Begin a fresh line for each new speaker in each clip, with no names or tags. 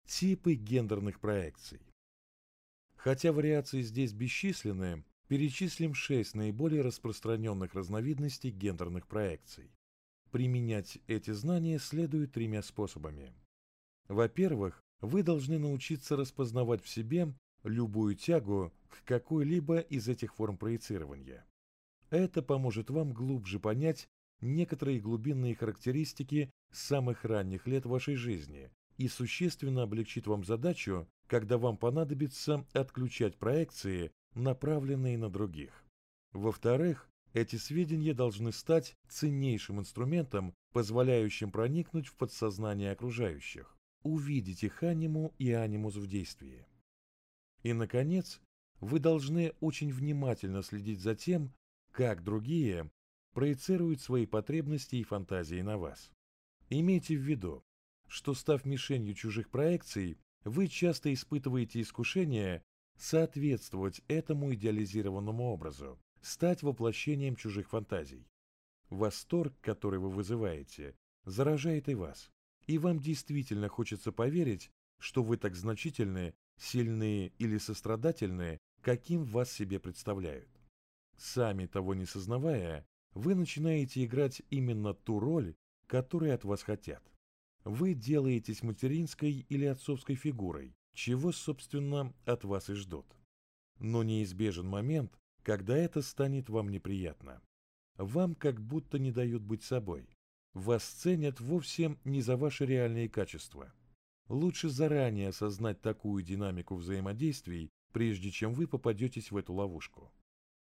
Типы гендерных проекций. Хотя вариации здесь бесчисленны, перечислим 6 наиболее распространенных разновидностей гендерных проекций. Применять эти знания следует 3 способами. Во-первых, вы должны научиться распознавать в себе любую тягу к какой-либо из этих форм проецирования. Это поможет вам глубже понять некоторые глубинные характеристики самых ранних лет вашей жизни и существенно облегчит вам задачу, когда вам понадобится отключать проекции, направленные на других. Во-вторых, эти сведения должны стать ценнейшим инструментом, позволяющим проникнуть в подсознание окружающих, увидеть их аниму и анимус в действии. И, наконец, вы должны очень внимательно следить за тем, как другие проецируют свои потребности и фантазии на вас. Имейте в виду, что, став мишенью чужих проекций, вы часто испытываете искушение соответствовать этому идеализированному образу, стать воплощением чужих фантазий. Восторг, который вы вызываете, заражает и вас, и вам действительно хочется поверить, что вы так значительны, сильны или сострадательны, каким вас себе представляют. Сами того не сознавая, вы начинаете играть именно ту роль, которую от вас хотят. Вы делаетесь материнской или отцовской фигурой, чего, собственно, от вас и ждут. Но неизбежен момент, когда это станет вам неприятно. Вам как будто не дают быть собой. Вас ценят вовсе не за ваши реальные качества. Лучше заранее осознать такую динамику взаимодействий, прежде чем вы попадетесь в эту ловушку.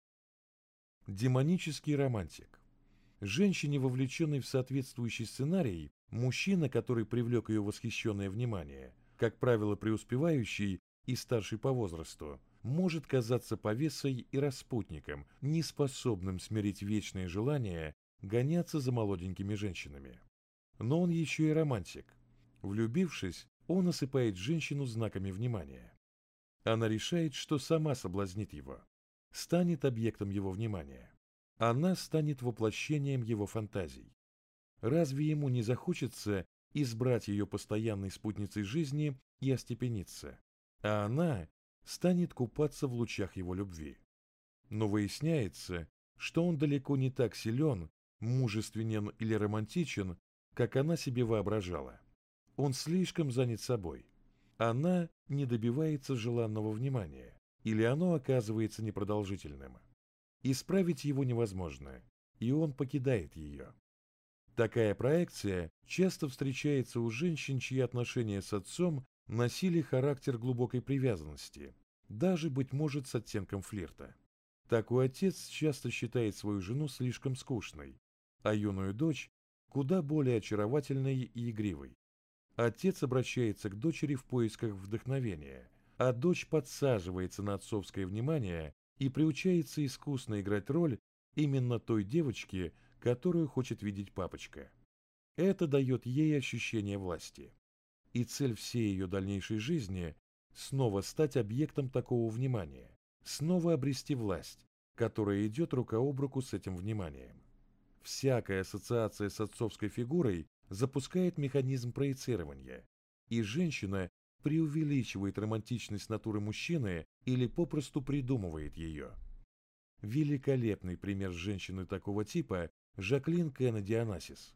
Демонический романтик. Женщине, вовлеченной в соответствующий сценарий, мужчина, который привлек ее восхищенное внимание, как правило, преуспевающий и старший по возрасту, может казаться повесой и распутником, неспособным смирить вечное желание гоняться за молоденькими женщинами. Но он еще и романтик. Влюбившись, он осыпает женщину знаками внимания. Она решает, что сама соблазнит его, станет объектом его внимания. Она станет воплощением его фантазий. Разве ему не захочется избрать ее постоянной спутницей жизни и остепениться? А она станет купаться в лучах его любви. Но выясняется, что он далеко не так силен, мужественен или романтичен, как она себе воображала. Он слишком занят собой. Она не добивается желанного внимания, или оно оказывается непродолжительным. Исправить его невозможно, и он покидает ее. Такая проекция часто встречается у женщин, чьи отношения с отцом носили характер глубокой привязанности, даже, быть может, с оттенком флирта. Такой отец часто считает свою жену слишком скучной, а юную дочь куда более очаровательной и игривой. Отец обращается к дочери в поисках вдохновения, а дочь подсаживается на отцовское внимание и приучается искусно играть роль именно той девочки, которую хочет видеть папочка. Это дает ей ощущение власти. И цель всей ее дальнейшей жизни – снова стать объектом такого внимания, снова обрести власть, которая идет рука об руку с этим вниманием. Всякая ассоциация с отцовской фигурой запускает механизм проецирования, и женщина преувеличивает романтичность натуры мужчины или попросту придумывает ее. Великолепный пример женщины такого типа – Жаклин Кеннеди Онассис.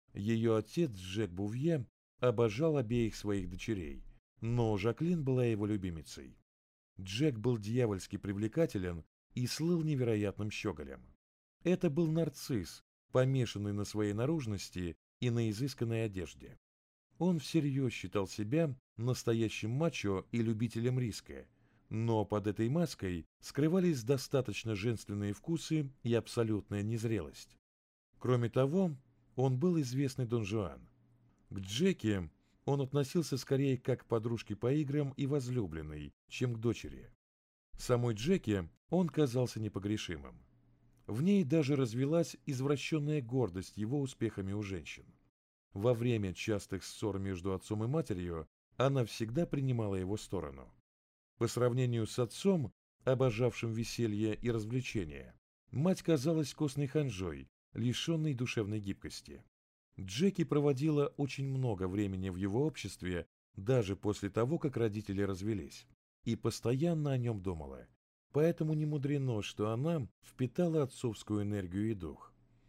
Ее отец Джек Бувье обожал обеих своих дочерей, но Жаклин была его любимицей. Джек был дьявольски привлекателен и слыл невероятным щеголем. Это был нарцисс, помешанный на своей наружности и на изысканной одежде. Он всерьез считал себя настоящим мачо и любителем риска, но под этой маской скрывались достаточно женственные вкусы и абсолютная незрелость. Кроме того, он был известный Дон Жуан. К Джеки он относился скорее как к подружке по играм и возлюбленной, чем к дочери. Самой Джеки он казался непогрешимым. В ней даже развилась извращенная гордость его успехами у женщин. Во время частых ссор между отцом и матерью она всегда принимала его сторону. По сравнению с отцом, обожавшим веселье и развлечения, мать казалась костной ханжой, лишенной душевной гибкости. Джеки проводила очень много времени в его обществе, даже после того, как родители развелись, и постоянно о нем думала. Поэтому не мудрено, что она впитала отцовскую энергию и дух.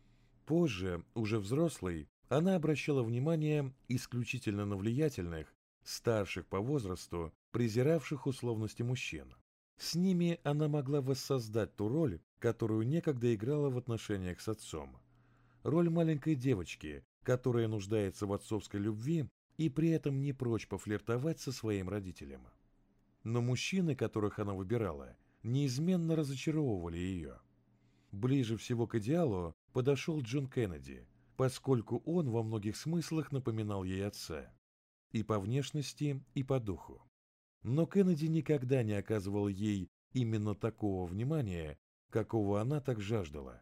Позже, уже взрослой, она обращала внимание исключительно на влиятельных, старших по возрасту, презиравших условности мужчин. С ними она могла воссоздать ту роль, которую некогда играла в отношениях с отцом. Роль маленькой девочки, которая нуждается в отцовской любви и при этом не прочь пофлиртовать со своим родителем. Но мужчины, которых она выбирала, неизменно разочаровывали ее. Ближе всего к идеалу подошел Джон Кеннеди, поскольку он во многих смыслах напоминал ей отца. И по внешности, и по духу. Но Кеннеди никогда не оказывал ей именно такого внимания, какого она так жаждала.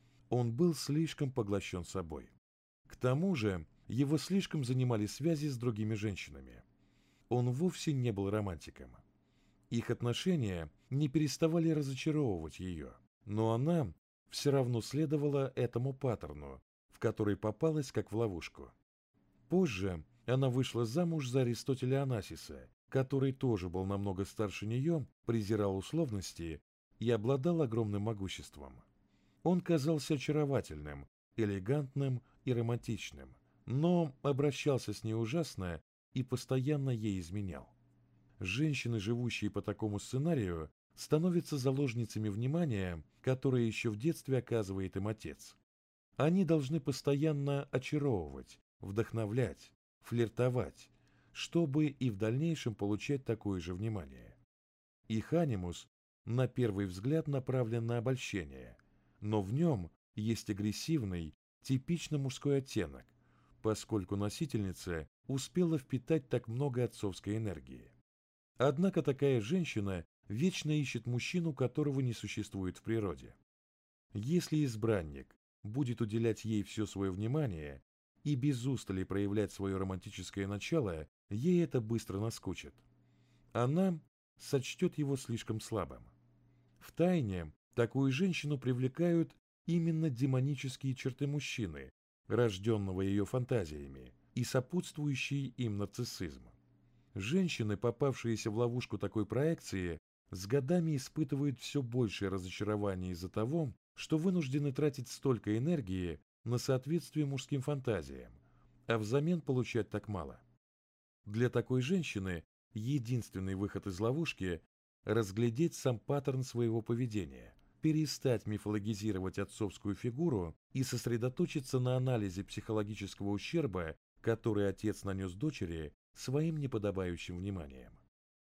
Он был слишком поглощен собой. К тому же, его слишком занимали связи с другими женщинами. Он вовсе не был романтиком. Их отношения не переставали разочаровывать ее, но она все равно следовала этому паттерну, в который попалась как в ловушку. Позже она вышла замуж за Аристотеля Онасиса, который тоже был намного старше нее, презирал условности и обладал огромным могуществом. Он казался очаровательным, элегантным и романтичным, но обращался с ней ужасно и постоянно ей изменял. Женщины, живущие по такому сценарию, становятся заложницами внимания, которое еще в детстве оказывает им отец. Они должны постоянно очаровывать, вдохновлять, флиртовать, чтобы и в дальнейшем получать такое же внимание. Их анимус, на первый взгляд, направлен на обольщение, но в нем есть агрессивный, типично мужской оттенок, поскольку носительница успела впитать так много отцовской энергии. Однако такая женщина вечно ищет мужчину, которого не существует в природе. Если избранник будет уделять ей все свое внимание и без устали проявлять свое романтическое начало, ей это быстро наскучит. Она сочтет его слишком слабым. Втайне такую женщину привлекают именно демонические черты мужчины, рожденного ее фантазиями, и сопутствующий им нарциссизм. Женщины, попавшиеся в ловушку такой проекции, с годами испытывают все большее разочарование из-за того, что вынуждены тратить столько энергии на соответствие мужским фантазиям, а взамен получать так мало. Для такой женщины единственный выход из ловушки – разглядеть сам паттерн своего поведения, перестать мифологизировать отцовскую фигуру и сосредоточиться на анализе психологического ущерба, который отец нанес дочери своим неподобающим вниманием.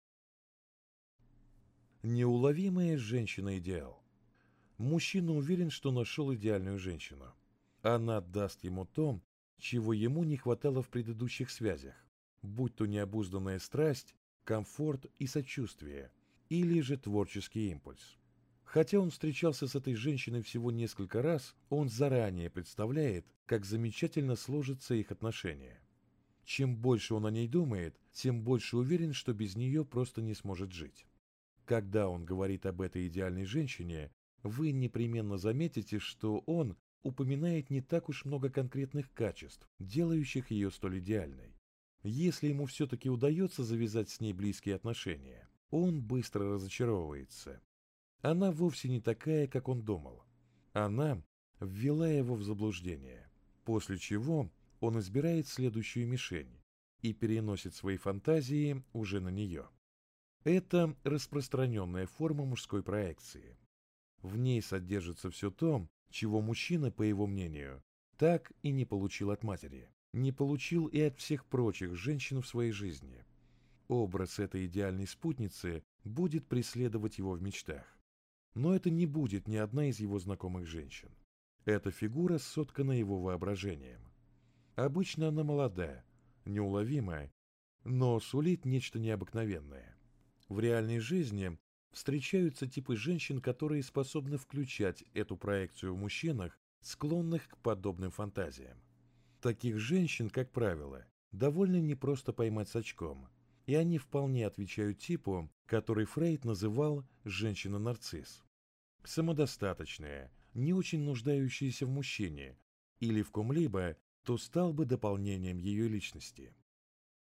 Неуловимая женщина-идеал. Мужчина уверен, что нашел идеальную женщину. Она даст ему то, чего ему не хватало в предыдущих связях, будь то необузданная страсть, комфорт и сочувствие, или же творческий импульс. Хотя он встречался с этой женщиной всего несколько раз, он заранее представляет, как замечательно сложатся их отношения. Чем больше он о ней думает, тем больше уверен, что без нее просто не сможет жить. Когда он говорит об этой идеальной женщине, вы непременно заметите, что он упоминает не так уж много конкретных качеств, делающих ее столь идеальной. Если ему все-таки удается завязать с ней близкие отношения, он быстро разочаровывается. Она вовсе не такая, как он думал. Она ввела его в заблуждение, после чего он избирает следующую мишень и переносит свои фантазии уже на нее. Это распространенная форма мужской проекции. В ней содержится все то, чего мужчина, по его мнению, так и не получил от матери, не получил и от всех прочих женщин в своей жизни. Образ этой идеальной спутницы будет преследовать его в мечтах. Но это не будет ни одна из его знакомых женщин. Эта фигура соткана его воображением. Обычно она молодая, неуловимая, но сулит нечто необыкновенное. В реальной жизни встречаются типы женщин, которые способны включать эту проекцию в мужчинах, склонных к подобным фантазиям. Таких женщин, как правило, довольно непросто поймать с очком, и они вполне отвечают типу, который Фрейд называл «женщина-нарцисс». Самодостаточная, не очень нуждающаяся в мужчине или в ком-либо, то стал бы дополнением ее личности.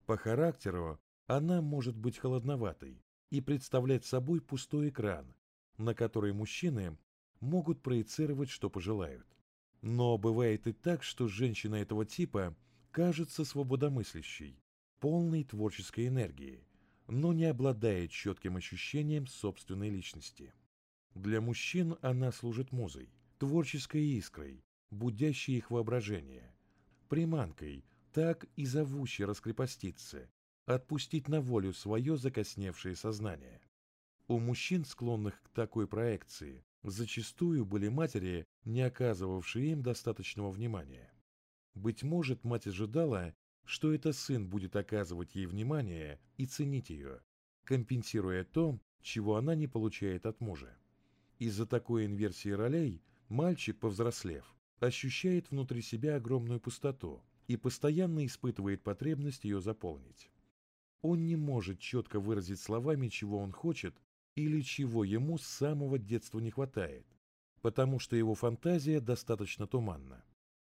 По характеру она может быть холодноватой и представлять собой пустой экран, на который мужчины могут проецировать, что пожелают. Но бывает и так, что женщина этого типа кажется свободомыслящей, полной творческой энергии, но не обладает четким ощущением собственной личности. Для мужчин она служит музой, творческой искрой, будящей их воображение, приманкой, так и зовущей раскрепоститься, отпустить на волю свое закосневшее сознание. У мужчин, склонных к такой проекции, зачастую были матери, не оказывавшие им достаточного внимания. Быть может, мать ожидала, что это сын будет оказывать ей внимание и ценить ее, компенсируя то, чего она не получает от мужа. Из-за такой инверсии ролей мальчик, повзрослев, ощущает внутри себя огромную пустоту и постоянно испытывает потребность ее заполнить. Он не может четко выразить словами, чего он хочет или чего ему с самого детства не хватает, потому что его фантазия достаточно туманна.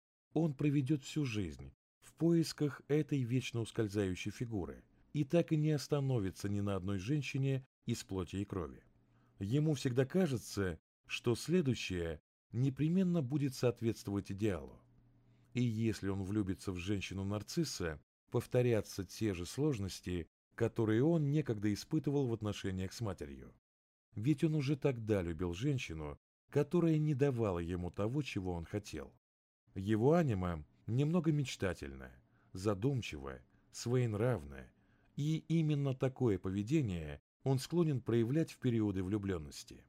Он проведет всю жизнь в поисках этой вечно ускользающей фигуры и так и не остановится ни на одной женщине из плоти и крови. Ему всегда кажется, что следующее непременно будет соответствовать идеалу. И если он влюбится в женщину-нарцисса, повторятся те же сложности, которые он некогда испытывал в отношениях с матерью. Ведь он уже тогда любил женщину, которая не давала ему того, чего он хотел. Его анима немного мечтательная, задумчивая, своенравная, и именно такое поведение он склонен проявлять в периоды влюбленности.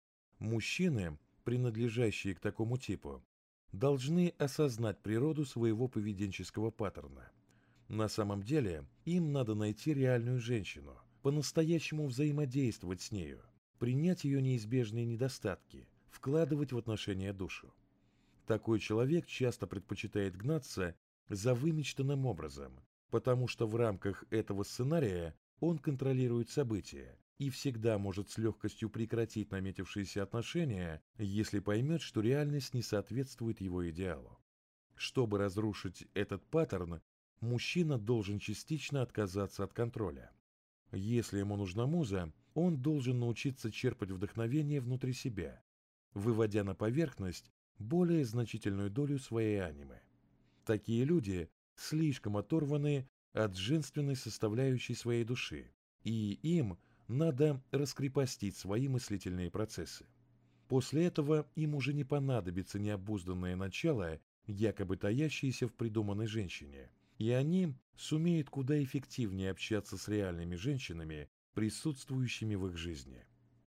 Мужчины, принадлежащие к такому типу, должны осознать природу своего поведенческого паттерна. На самом деле, им надо найти реальную женщину, по-настоящему взаимодействовать с нею, принять ее неизбежные недостатки, вкладывать в отношения душу. Такой человек часто предпочитает гнаться за вымечтанным образом, потому что в рамках этого сценария он контролирует события и всегда может с легкостью прекратить наметившиеся отношения, если поймет, что реальность не соответствует его идеалу. Чтобы разрушить этот паттерн, мужчина должен частично отказаться от контроля. Если ему нужна муза, он должен научиться черпать вдохновение внутри себя, выводя на поверхность более значительную долю своей анимы. Такие люди слишком оторваны от женственной составляющей своей души, и им надо раскрепостить свои мыслительные процессы. После этого им уже не понадобится необузданное начало, якобы таящееся в придуманной женщине, и они сумеют куда эффективнее общаться с реальными женщинами, присутствующими в их жизни.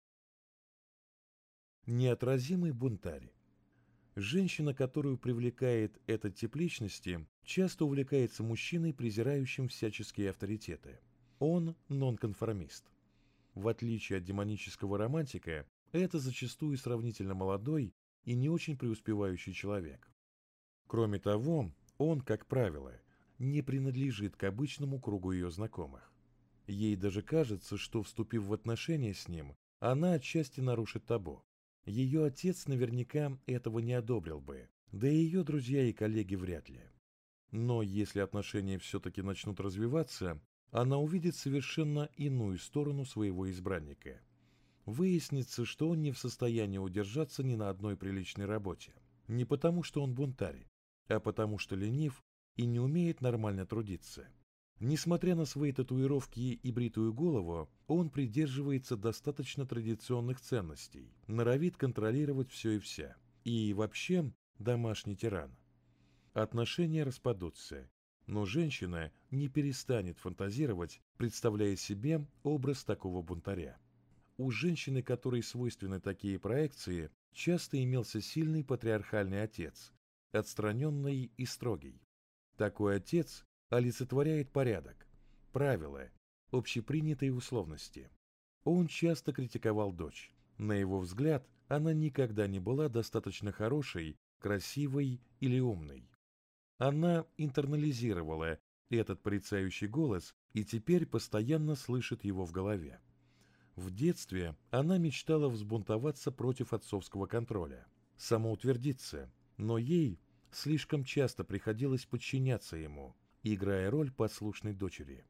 Неотразимый бунтарь. Женщина, которую привлекает этот тип личности, часто увлекается мужчиной, презирающим всяческие авторитеты. Он нонконформист. В отличие от демонического романтика, это зачастую сравнительно молодой и не очень преуспевающий человек. Кроме того, он, как правило, не принадлежит к обычному кругу ее знакомых. Ей даже кажется, что, вступив в отношения с ним, она отчасти нарушит табу. Ее отец наверняка этого не одобрил бы, да и ее друзья и коллеги вряд ли. Но если отношения все-таки начнут развиваться, она увидит совершенно иную сторону своего избранника. Выяснится, что он не в состоянии удержаться ни на одной приличной работе. Не потому, что он бунтарь, а потому, что ленив и не умеет нормально трудиться. Несмотря на свои татуировки и бритую голову, он придерживается достаточно традиционных ценностей, норовит контролировать все и вся. И вообще домашний тиран. Отношения распадутся, но женщина не перестанет фантазировать, представляя себе образ такого бунтаря. У женщины, которой свойственны такие проекции, часто имелся сильный патриархальный отец, отстраненный и строгий. Такой отец олицетворяет порядок, правила, общепринятые условности. Он часто критиковал дочь. На его взгляд, она никогда не была достаточно хорошей, красивой или умной. Она интернализировала этот порицающий голос и теперь постоянно слышит его в голове. В детстве она мечтала взбунтоваться против отцовского контроля, самоутвердиться, но ей слишком часто приходилось подчиняться ему, играя роль послушной дочери.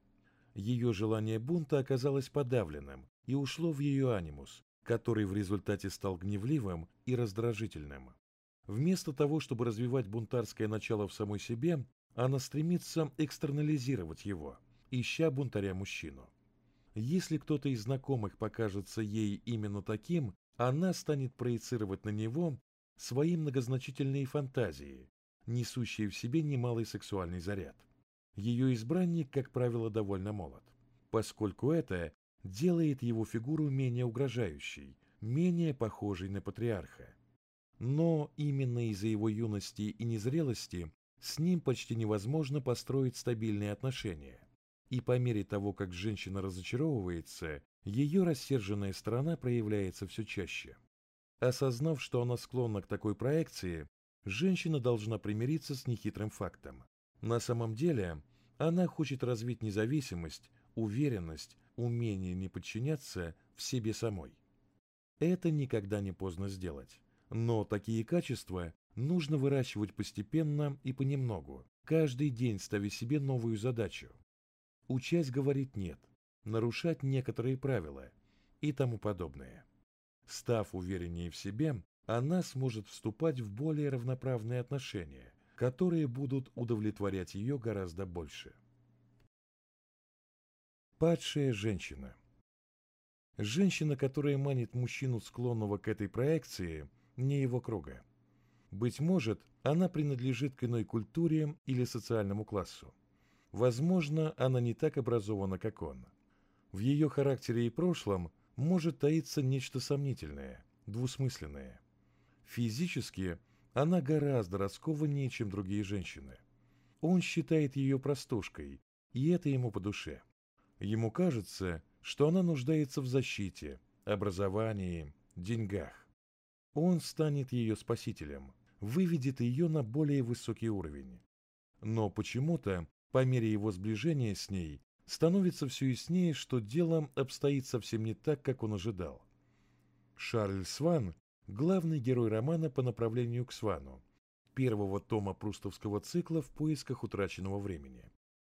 Ее желание бунта оказалось подавленным и ушло в ее анимус, который в результате стал гневливым и раздражительным. Вместо того, чтобы развивать бунтарское начало в самой себе, она стремится экстернализировать его, ища бунтаря-мужчину. Если кто-то из знакомых покажется ей именно таким, она станет проецировать на него свои многозначительные фантазии, несущие в себе немалый сексуальный заряд. Ее избранник, как правило, довольно молод, поскольку это делает его фигуру менее угрожающей, менее похожей на патриарха. Но именно из-за его юности и незрелости с ним почти невозможно построить стабильные отношения. И по мере того, как женщина разочаровывается, ее рассерженная сторона проявляется все чаще. Осознав, что она склонна к такой проекции, женщина должна примириться с нехитрым фактом. На самом деле, она хочет развить независимость, уверенность, умение не подчиняться в себе самой. Это никогда не поздно сделать. Но такие качества нужно выращивать постепенно и понемногу, каждый день ставя себе новую задачу. Учась говорить «нет», нарушать некоторые правила и тому подобное. Став увереннее в себе, она сможет вступать в более равноправные отношения, которые будут удовлетворять ее гораздо больше. Падшая женщина. Женщина, которая манит мужчину, склонного к этой проекции, не его круга. Быть может, она принадлежит к иной культуре или социальному классу. Возможно, она не так образована, как он. В ее характере и прошлом может таиться нечто сомнительное, двусмысленное. Физически она гораздо раскованнее, чем другие женщины. Он считает ее простушкой, и это ему по душе. Ему кажется, что она нуждается в защите, образовании, деньгах. Он станет ее спасителем, выведет ее на более высокий уровень. Но почему-то, по мере его сближения с ней, становится все яснее, что дело обстоит совсем не так, как он ожидал. Шарль Сван – главный герой романа по направлению к Свану, первого тома прустовского цикла «В поисках утраченного времени».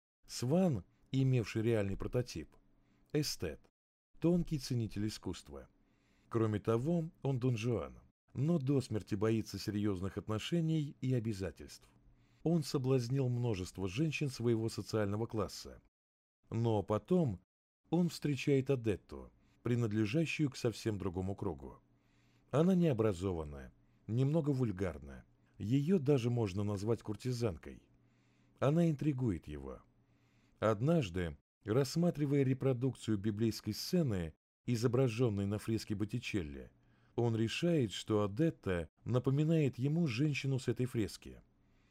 Сван, имевший реальный прототип, эстет, тонкий ценитель искусства. Кроме того, он Дон Жуан, но до смерти боится серьезных отношений и обязательств. Он соблазнил множество женщин своего социального класса. Но потом он встречает Адетту, принадлежащую к совсем другому кругу. Она необразованная, немного вульгарна. Ее даже можно назвать куртизанкой. Она интригует его. Однажды, рассматривая репродукцию библейской сцены, изображенной на фреске Боттичелли, он решает, что Адетта напоминает ему женщину с этой фрески.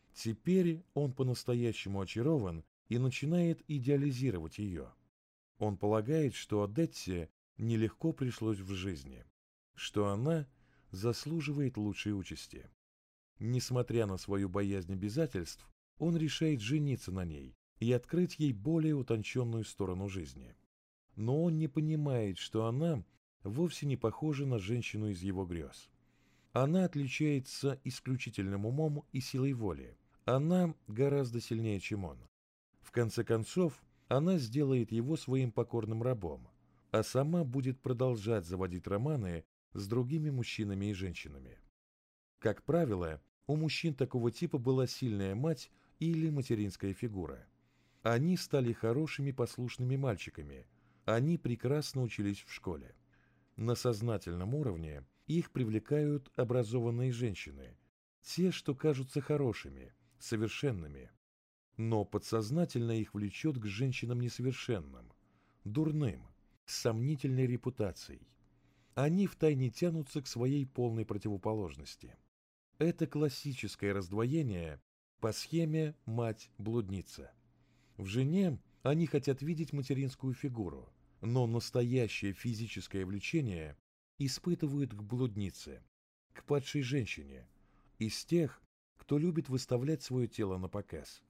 Теперь он по-настоящему очарован и начинает идеализировать ее. Он полагает, что Адетте нелегко пришлось в жизни, что она заслуживает лучшей участи. Несмотря на свою боязнь обязательств, он решает жениться на ней и открыть ей более утонченную сторону жизни. Но он не понимает, что она вовсе не похожа на женщину из его грез. Она отличается исключительным умом и силой воли. Она гораздо сильнее, чем он. В конце концов, она сделает его своим покорным рабом, а сама будет продолжать заводить романы с другими мужчинами и женщинами. Как правило, у мужчин такого типа была сильная мать или материнская фигура. Они стали хорошими послушными мальчиками, они прекрасно учились в школе. На сознательном уровне их привлекают образованные женщины, те, что кажутся хорошими, совершенными. Но подсознательно их влечет к женщинам несовершенным, дурным, с сомнительной репутацией. Они втайне тянутся к своей полной противоположности. Это классическое раздвоение по схеме «мать-блудница». В жене они хотят видеть материнскую фигуру, но настоящее физическое влечение испытывают к блуднице, к падшей женщине, из тех, кто любит выставлять свое тело на показ.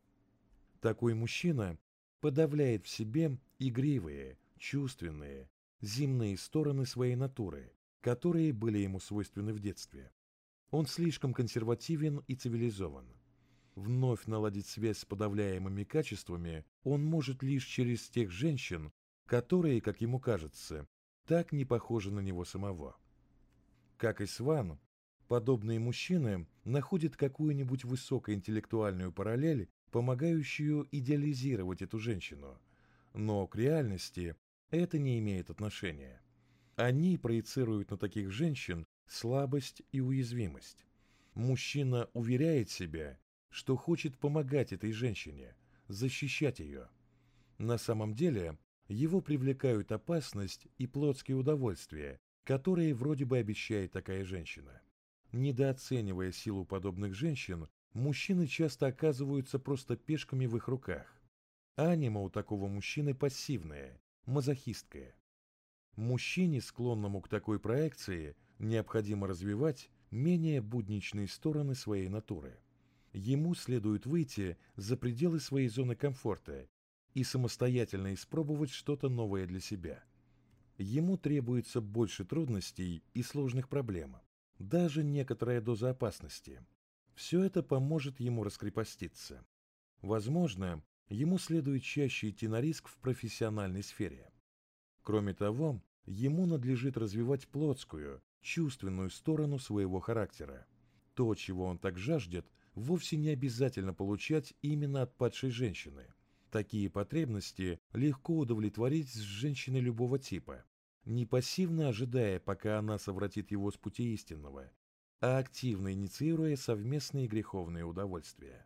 Такой мужчина подавляет в себе игривые, чувственные, земные стороны своей натуры, которые были ему свойственны в детстве. Он слишком консервативен и цивилизован. вновь наладить связь с подавляемыми качествами он может лишь через тех женщин, которые, как ему кажется, так не похожи на него самого. Как и Сван, подобные мужчины находят какую-нибудь высокоинтеллектуальную параллель, помогающую идеализировать эту женщину, но к реальности это не имеет отношения. Они проецируют на таких женщин слабость и уязвимость. Мужчина уверяет себя, что хочет помогать этой женщине, защищать ее. На самом деле его привлекают опасность и плотские удовольствия, которые вроде бы обещает такая женщина. Недооценивая силу подобных женщин, мужчины часто оказываются просто пешками в их руках. Анима у такого мужчины пассивная, мазохистская. Мужчине, склонному к такой проекции, необходимо развивать менее будничные стороны своей натуры. Ему следует выйти за пределы своей зоны комфорта и самостоятельно испробовать что-то новое для себя. Ему требуется больше трудностей и сложных проблем, даже некоторая доза опасности. Все это поможет ему раскрепоститься. Возможно, ему следует чаще идти на риск в профессиональной сфере. Кроме того, ему надлежит развивать плотскую, чувственную сторону своего характера. То, чего он так жаждет, вовсе не обязательно получать именно от падшей женщины. Такие потребности легко удовлетворить с женщиной любого типа, не пассивно ожидая, пока она совратит его с пути истинного, а активно инициируя совместные греховные удовольствия.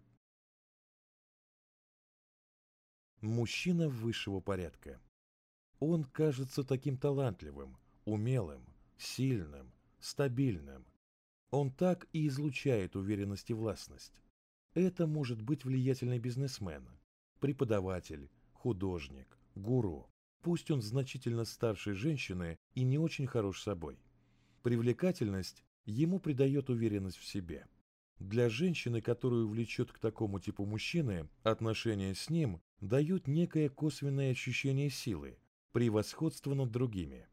Мужчина высшего порядка. Он кажется таким талантливым, умелым, сильным, стабильным. Он так и излучает уверенность и властность. Это может быть влиятельный бизнесмен, преподаватель, художник, гуру. Пусть он значительно старше женщины и не очень хорош собой. Привлекательность ему придает уверенность в себе. Для женщины, которую влечет к такому типу мужчины, отношения с ним дают некое косвенное ощущение силы, превосходства над другими.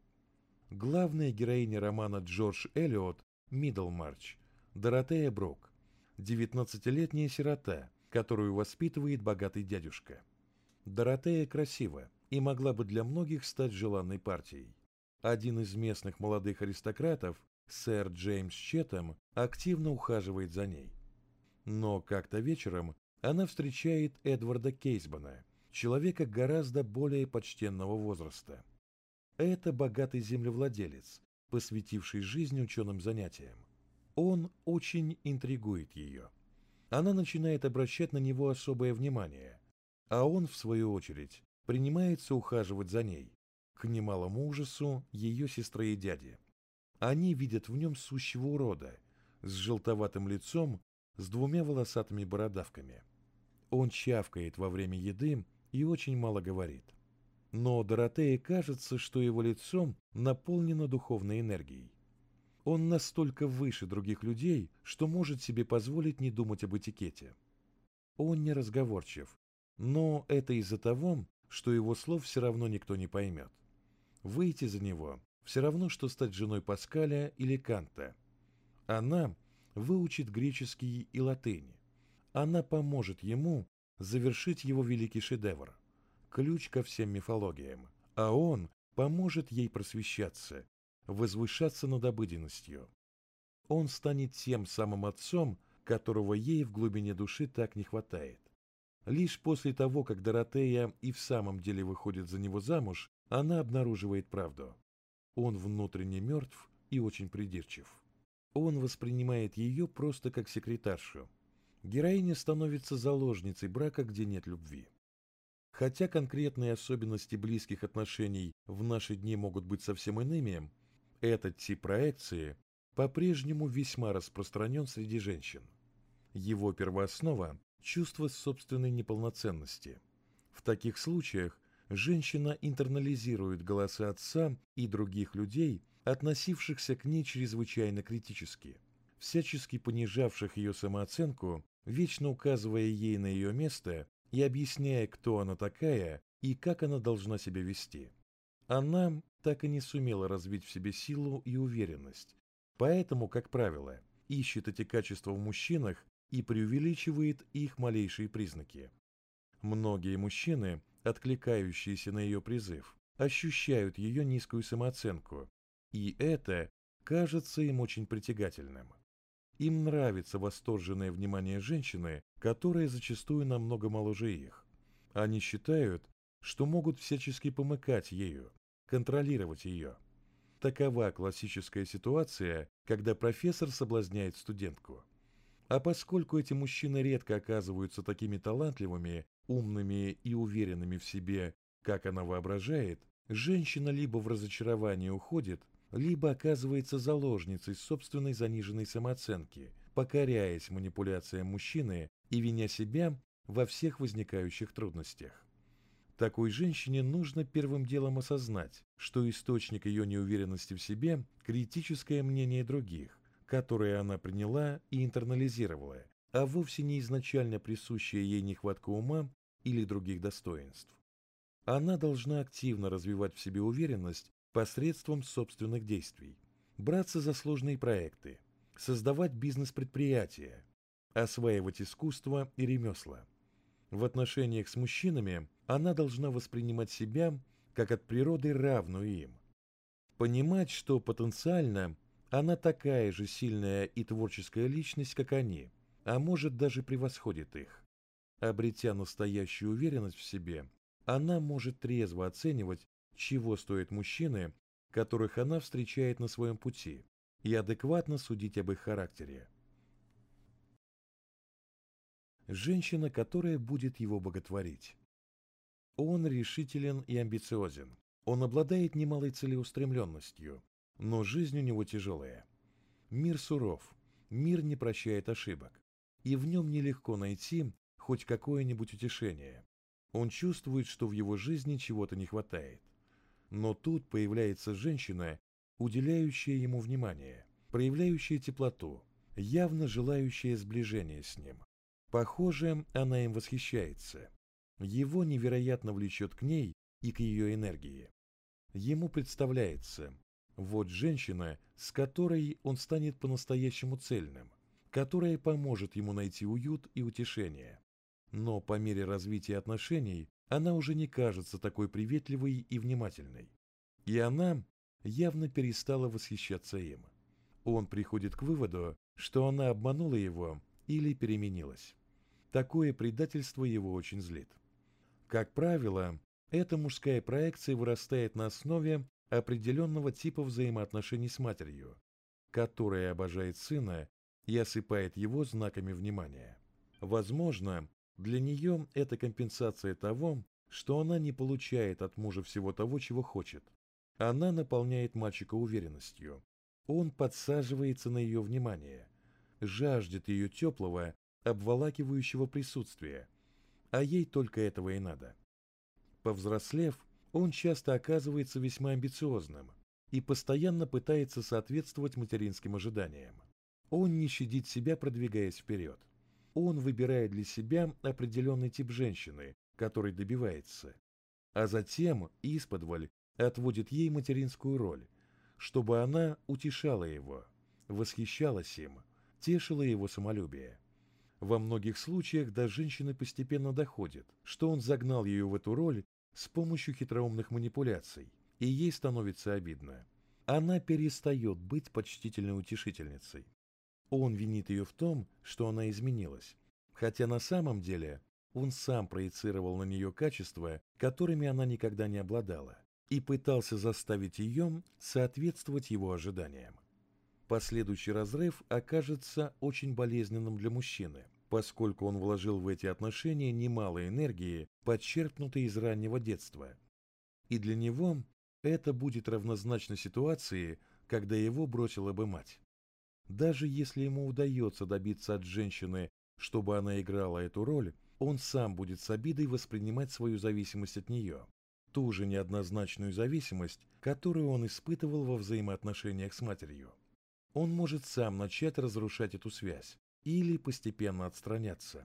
Главная героиня романа Джордж Элиот «Миддлмарч» Доротея Брок, 19-летняя сирота, которую воспитывает богатый дядюшка. Доротея красива и могла бы для многих стать желанной партией. Один из местных молодых аристократов, сэр Джеймс Четхэм, активно ухаживает за ней. Но как-то вечером она встречает Эдварда Кейсбона, человека гораздо более почтенного возраста. Это богатый землевладелец, посвятивший жизнь ученым занятиям. Он очень интригует ее. Она начинает обращать на него особое внимание, а он, в свою очередь, принимается ухаживать за ней, к немалому ужасу ее сестры и дяди. Они видят в нем сущего урода, с желтоватым лицом, с двумя волосатыми бородавками. Он чавкает во время еды и очень мало говорит. Но Доротее кажется, что его лицо наполнено духовной энергией. Он настолько выше других людей, что может себе позволить не думать об этикете. Он не разговорчив, но это из-за того, что его слов все равно никто не поймет. Выйти за него все равно, что стать женой Паскаля или Канта. Она выучит греческий и латынь. Она поможет ему завершить его великий шедевр – ключ ко всем мифологиям, а он поможет ей просвещаться, возвышаться над обыденностью. Он станет тем самым отцом, которого ей в глубине души так не хватает. Лишь после того, как Доротея и в самом деле выходит за него замуж, она обнаруживает правду. Он внутренне мертв и очень придирчив. Он воспринимает ее просто как секретаршу. Героиня становится заложницей брака, где нет любви. Хотя конкретные особенности близких отношений в наши дни могут быть совсем иными, этот тип проекции по-прежнему весьма распространен среди женщин. Его первооснова – чувство собственной неполноценности. В таких случаях женщина интернализирует голоса отца и других людей, относившихся к ней чрезвычайно критически, всячески понижавших ее самооценку, вечно указывая ей на ее место и объясняя, кто она такая и как она должна себя вести. Она так и не сумела развить в себе силу и уверенность, поэтому, как правило, ищет эти качества в мужчинах, и преувеличивает их малейшие признаки. Многие мужчины, откликающиеся на ее призыв, ощущают ее низкую самооценку, и это кажется им очень притягательным. Им нравится восторженное внимание женщины, которая зачастую намного моложе их. Они считают, что могут всячески помыкать ею, контролировать ее. Такова классическая ситуация, когда профессор соблазняет студентку. А поскольку эти мужчины редко оказываются такими талантливыми, умными и уверенными в себе, как она воображает, женщина либо в разочаровании уходит, либо оказывается заложницей собственной заниженной самооценки, покоряясь манипуляциям мужчины и виня себя во всех возникающих трудностях. Такой женщине нужно первым делом осознать, что источник ее неуверенности в себе – критическое мнение других, которое она приняла и интернализировала, а вовсе не изначально присущая ей нехватка ума или других достоинств. Она должна активно развивать в себе уверенность посредством собственных действий, браться за сложные проекты, создавать бизнес-предприятия, осваивать искусство и ремесла. В отношениях с мужчинами она должна воспринимать себя как от природы равную им, понимать, что потенциально она такая же сильная и творческая личность, как они, а может даже превосходит их. Обретя настоящую уверенность в себе, она может трезво оценивать, чего стоят мужчины, которых она встречает на своем пути, и адекватно судить об их характере. Женщина, которая будет его боготворить. Он решителен и амбициозен. Он обладает немалой целеустремленностью, но жизнь у него тяжелая. Мир суров, мир не прощает ошибок, и в нем нелегко найти хоть какое-нибудь утешение. Он чувствует, что в его жизни чего-то не хватает. Но тут появляется женщина, уделяющая ему внимание, проявляющая теплоту, явно желающая сближения с ним. Похоже, она им восхищается. Его невероятно влечет к ней и к ее энергии. Ему представляется, вот женщина, с которой он станет по-настоящему цельным, которая поможет ему найти уют и утешение. Но по мере развития отношений она уже не кажется такой приветливой и внимательной. И она явно перестала восхищаться им. Он приходит к выводу, что она обманула его или переменилась. Такое предательство его очень злит. Как правило, эта мужская проекция вырастает на основе определенного типа взаимоотношений с матерью, которая обожает сына и осыпает его знаками внимания. Возможно, для нее это компенсация того, что она не получает от мужа всего того, чего хочет. Она наполняет мальчика уверенностью. Он подсаживается на ее внимание, жаждет ее теплого, обволакивающего присутствия, а ей только этого и надо. Повзрослев, он часто оказывается весьма амбициозным и постоянно пытается соответствовать материнским ожиданиям. Он не щадит себя, продвигаясь вперед. Он выбирает для себя определенный тип женщины, который добивается, а затем исподволь отводит ей материнскую роль, чтобы она утешала его, восхищалась им, тешила его самолюбие. Во многих случаях до женщины постепенно доходит, что он загнал ее в эту роль с помощью хитроумных манипуляций, и ей становится обидно. Она перестает быть почтительной утешительницей. Он винит ее в том, что она изменилась, хотя на самом деле он сам проецировал на нее качества, которыми она никогда не обладала, и пытался заставить ее соответствовать его ожиданиям. Последующий разрыв окажется очень болезненным для мужчины, поскольку он вложил в эти отношения немало энергии, подчеркнутой из раннего детства. И для него это будет равнозначно ситуации, когда его бросила бы мать. Даже если ему удается добиться от женщины, чтобы она играла эту роль, он сам будет с обидой воспринимать свою зависимость от нее, ту же неоднозначную зависимость, которую он испытывал во взаимоотношениях с матерью. Он может сам начать разрушать эту связь или постепенно отстраняться.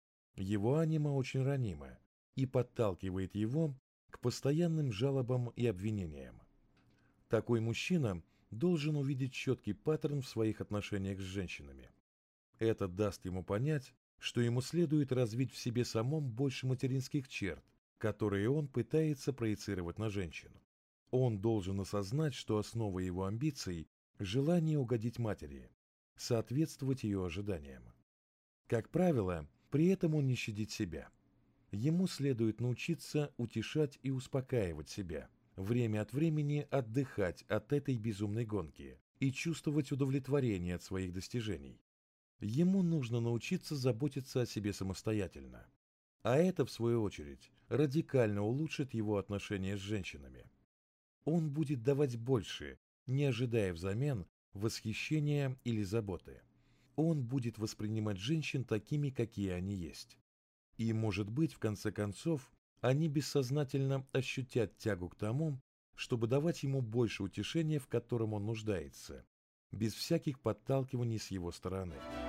Его анима очень ранима и подталкивает его к постоянным жалобам и обвинениям. Такой мужчина должен увидеть четкий паттерн в своих отношениях с женщинами. Это даст ему понять, что ему следует развить в себе самом больше материнских черт, которые он пытается проецировать на женщину. Он должен осознать, что основа его амбиций – желание угодить матери, соответствовать ее ожиданиям. Как правило, при этом он не щадит себя. Ему следует научиться утешать и успокаивать себя, время от времени отдыхать от этой безумной гонки и чувствовать удовлетворение от своих достижений. Ему нужно научиться заботиться о себе самостоятельно. А это, в свою очередь, радикально улучшит его отношения с женщинами. Он будет давать больше, не ожидая взамен восхищения или заботы. Он будет воспринимать женщин такими, какие они есть. И, может быть, в конце концов, они бессознательно ощутят тягу к тому, чтобы давать ему больше утешения, в котором он нуждается, без всяких подталкиваний с его стороны.